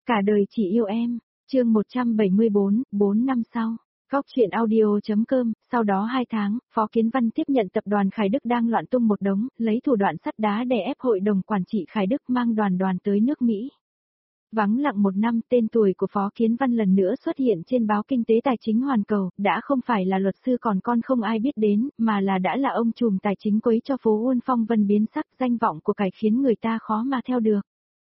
Cả đời chỉ yêu em, chương 174, 4 năm sau. Góc truyện audio.com, sau đó 2 tháng, Phó Kiến Văn tiếp nhận tập đoàn Khải Đức đang loạn tung một đống, lấy thủ đoạn sắt đá đè ép hội đồng quản trị Khải Đức mang đoàn tới nước Mỹ. Vắng lặng một năm, tên tuổi của Phó Kiến Văn lần nữa xuất hiện trên báo Kinh tế Tài chính Hoàn Cầu, đã không phải là luật sư còn con không ai biết đến, mà đã là ông trùm tài chính quấy cho phố Uôn Phong Vân biến sắc, danh vọng của cải khiến người ta khó mà theo được.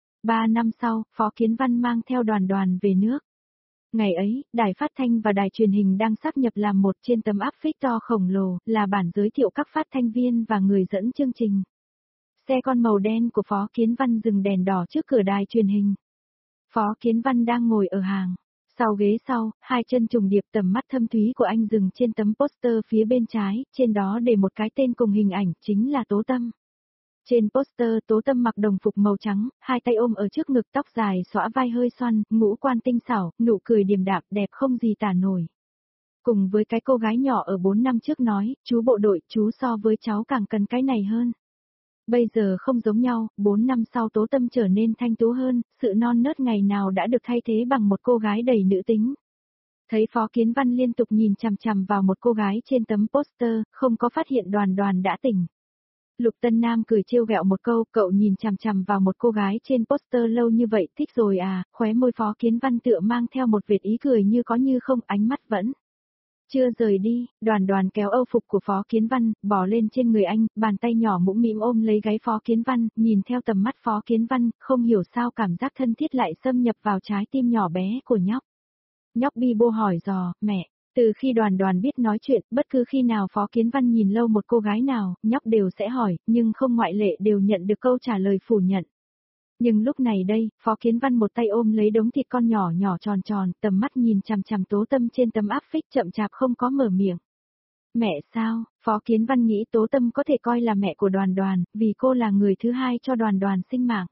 3 năm sau, Phó Kiến Văn mang theo đoàn về nước. Ngày ấy, đài phát thanh và đài truyền hình đang sáp nhập làm một trên tấm áp phích to khổng lồ, là bản giới thiệu các phát thanh viên và người dẫn chương trình. Xe con màu đen của Phó Kiến Văn dừng đèn đỏ trước cửa đài truyền hình. Phó Kiến Văn đang ngồi ở hàng. Sau ghế sau, hai chân trùng điệp, tầm mắt thâm thúy của anh dừng trên tấm poster phía bên trái, trên đó để một cái tên cùng hình ảnh, chính là Tố Tâm. Trên poster, Tố Tâm mặc đồng phục màu trắng, hai tay ôm ở trước ngực, tóc dài xõa vai hơi xoăn, ngũ quan tinh xảo, nụ cười điềm đạm, đẹp không gì tả nổi. Cùng với cái cô gái nhỏ ở 4 năm trước nói, chú bộ đội, chú so với cháu càng cần cái này hơn. Bây giờ không giống nhau, 4 năm sau Tố Tâm trở nên thanh tú hơn, sự non nớt ngày nào đã được thay thế bằng một cô gái đầy nữ tính. Thấy Phó Kiến Văn liên tục nhìn chằm chằm vào một cô gái trên tấm poster, không có phát hiện đoàn đã tỉnh. Lục Tân Nam cười trêu ghẹo một câu, cậu nhìn chằm chằm vào một cô gái trên poster lâu như vậy, thích rồi à, khóe môi Phó Kiến Văn tựa mang theo một vệt ý cười như có như không, ánh mắt vẫn chưa rời đi. Đoàn kéo âu phục của Phó Kiến Văn, bò lên trên người anh, bàn tay nhỏ mũm mĩm ôm lấy gáy Phó Kiến Văn, nhìn theo tầm mắt Phó Kiến Văn, không hiểu sao cảm giác thân thiết lại xâm nhập vào trái tim nhỏ bé của nhóc. Nhóc bi bô hỏi dò, mẹ. Từ khi đoàn biết nói chuyện, bất cứ khi nào Phó Kiến Văn nhìn lâu một cô gái nào, nhóc đều sẽ hỏi, nhưng không ngoại lệ đều nhận được câu trả lời phủ nhận. Nhưng lúc này đây, Phó Kiến Văn một tay ôm lấy đống thịt con nhỏ tròn, tầm mắt nhìn chằm chằm Tố Tâm trên tấm áp phích, chậm chạp không có mở miệng. Mẹ sao? Phó Kiến Văn nghĩ Tố Tâm có thể coi là mẹ của đoàn, vì cô là người thứ hai cho đoàn sinh mạng.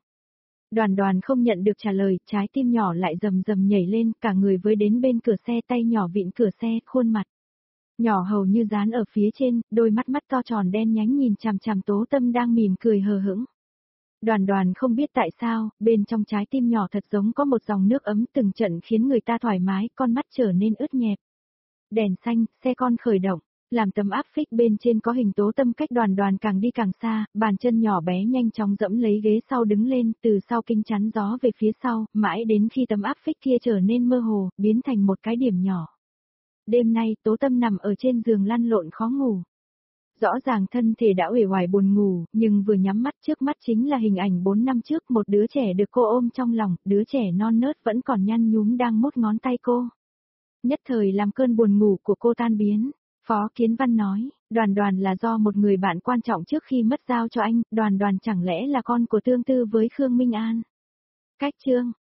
Đoàn không nhận được trả lời, trái tim nhỏ lại rầm nhảy lên, cả người với đến bên cửa xe, tay nhỏ vịn cửa xe, khuôn mặt nhỏ hầu như dán ở phía trên, đôi mắt to tròn đen nhánh nhìn chằm chằm Tố Tâm đang mỉm cười hờ hững. Đoàn không biết tại sao, bên trong trái tim nhỏ thật giống có một dòng nước ấm từng trận khiến người ta thoải mái, con mắt trở nên ướt nhẹp. Đèn xanh, xe con khởi động. Làm tấm áp phích bên trên có hình Tố Tâm cách đoàn càng đi càng xa, bàn chân nhỏ bé nhanh chóng dẫm lấy ghế sau đứng lên, từ sau kính chắn gió về phía sau, mãi đến khi tấm áp phích kia trở nên mơ hồ, biến thành một cái điểm nhỏ. Đêm nay, Tố Tâm nằm ở trên giường lăn lộn khó ngủ. Rõ ràng thân thể đã uể oải buồn ngủ, nhưng vừa nhắm mắt trước mắt chính là hình ảnh 4 năm trước, một đứa trẻ được cô ôm trong lòng, đứa trẻ non nớt vẫn còn nhăn nhúm đang mút ngón tay cô. Nhất thời làm cơn buồn ngủ của cô tan biến. Phó Kiến Văn nói, đoàn là do một người bạn quan trọng trước khi mất giao cho anh, đoàn chẳng lẽ là con của tương tư với Khương Minh An. Cách chương.